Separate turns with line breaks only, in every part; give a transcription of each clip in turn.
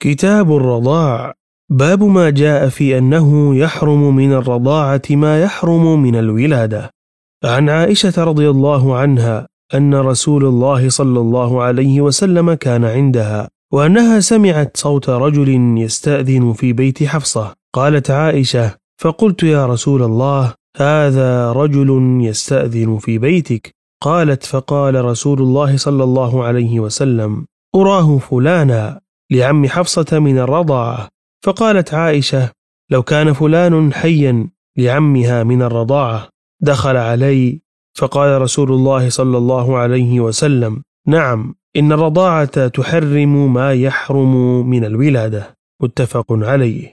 كتاب الرضاع. باب ما جاء في أنه يحرم من الرضاعة ما يحرم من الولادة. عن عائشة رضي الله عنها أن رسول الله صلى الله عليه وسلم كان عندها، وأنها سمعت صوت رجل يستأذن في بيت حفصة. قالت عائشة: فقلت يا رسول الله، هذا رجل يستأذن في بيتك. قالت: فقال رسول الله صلى الله عليه وسلم: أراه فلانا، لعم حفصة من الرضاعة. فقالت عائشة: لو كان فلان حيا لعمها من الرضاعة دخل علي. فقال رسول الله صلى الله عليه وسلم: نعم، إن الرضاعة تحرم ما يحرم من الولادة. متفق عليه.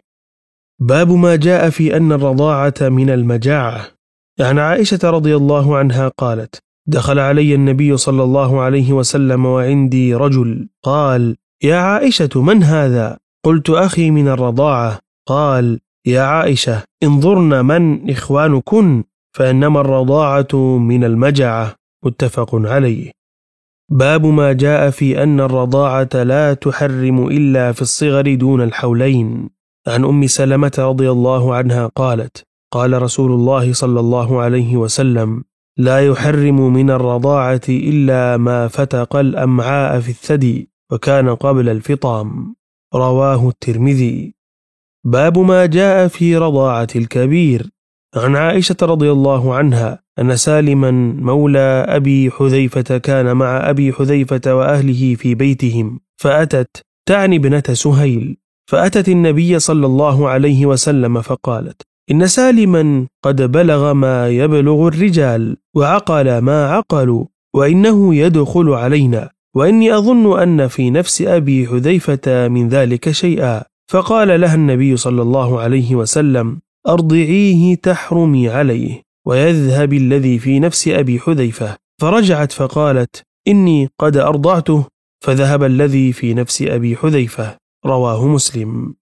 باب ما جاء في أن الرضاعة من المجاعة. عن عائشة رضي الله عنها قالت: دخل علي النبي صلى الله عليه وسلم وعندي رجل، قال: يا عائشة، من هذا؟ قلت: أخي من الرضاعة. قال: يا عائشة، انظرن من إخوانكن، فإنما الرضاعة من المجاعة. متفق عليه. باب ما جاء في أن الرضاعة لا تحرم إلا في الصغر دون الحولين. عن أم سلمة رضي الله عنها قالت: قال رسول الله صلى الله عليه وسلم: لا يحرم من الرضاعة إلا ما فتق الأمعاء في الثدي وكان قبل الفطام. رواه الترمذي. باب ما جاء في رضاعة الكبير. عن عائشة رضي الله عنها أن سالما مولى أبي حذيفة كان مع أبي حذيفة وأهله في بيتهم، فأتت تعني ابنة سهيل، فأتت النبي صلى الله عليه وسلم فقالت: إن سالما قد بلغ ما يبلغ الرجال وعقل ما عقلوا، وإنه يدخل علينا، وإني أظن أن في نفس أبي حذيفة من ذلك شيئا. فقال لها النبي صلى الله عليه وسلم: أرضعيه تحرمي عليه، ويذهب الذي في نفس أبي حذيفة. فرجعت فقالت: إني قد أرضعته، فذهب الذي في نفس أبي حذيفة. رواه مسلم.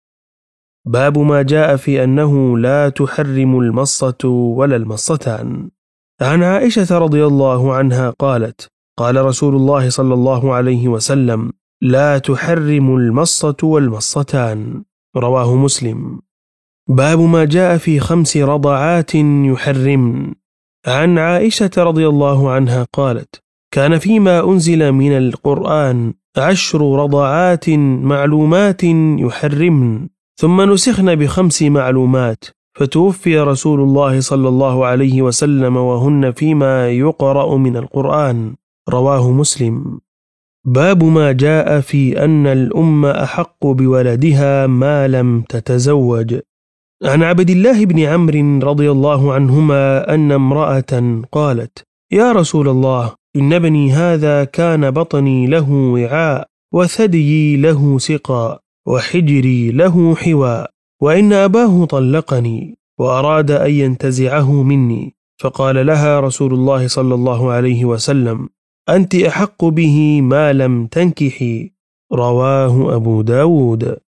باب ما جاء في أنه لا تحرم المصة ولا المصتان. عن عائشة رضي الله عنها قالت: قال رسول الله صلى الله عليه وسلم: لا تحرم المصة والمصتان. رواه مسلم. باب ما جاء في 5 رضعات يحرمن. عن عائشة رضي الله عنها قالت: كان فيما أنزل من القرآن 10 رضعات معلومات يحرمن، ثم نسخن ب5 معلومات، فتوفي رسول الله صلى الله عليه وسلم وهن فيما يقرأ من القرآن. رواه مسلم. باب ما جاء في أن الأم أحق بولدها ما لم تتزوج. عن عبد الله بن عمرو رضي الله عنهما أن امرأة قالت: يا رسول الله، إن ابني هذا كان بطني له وعاء، وثديي له سقاء، وحجري له حواء، وإن أباه طلقني وأراد أن ينتزعه مني. فقال لها رسول الله صلى الله عليه وسلم: أنت أحق به ما لم تنكحي. رواه أبو داود.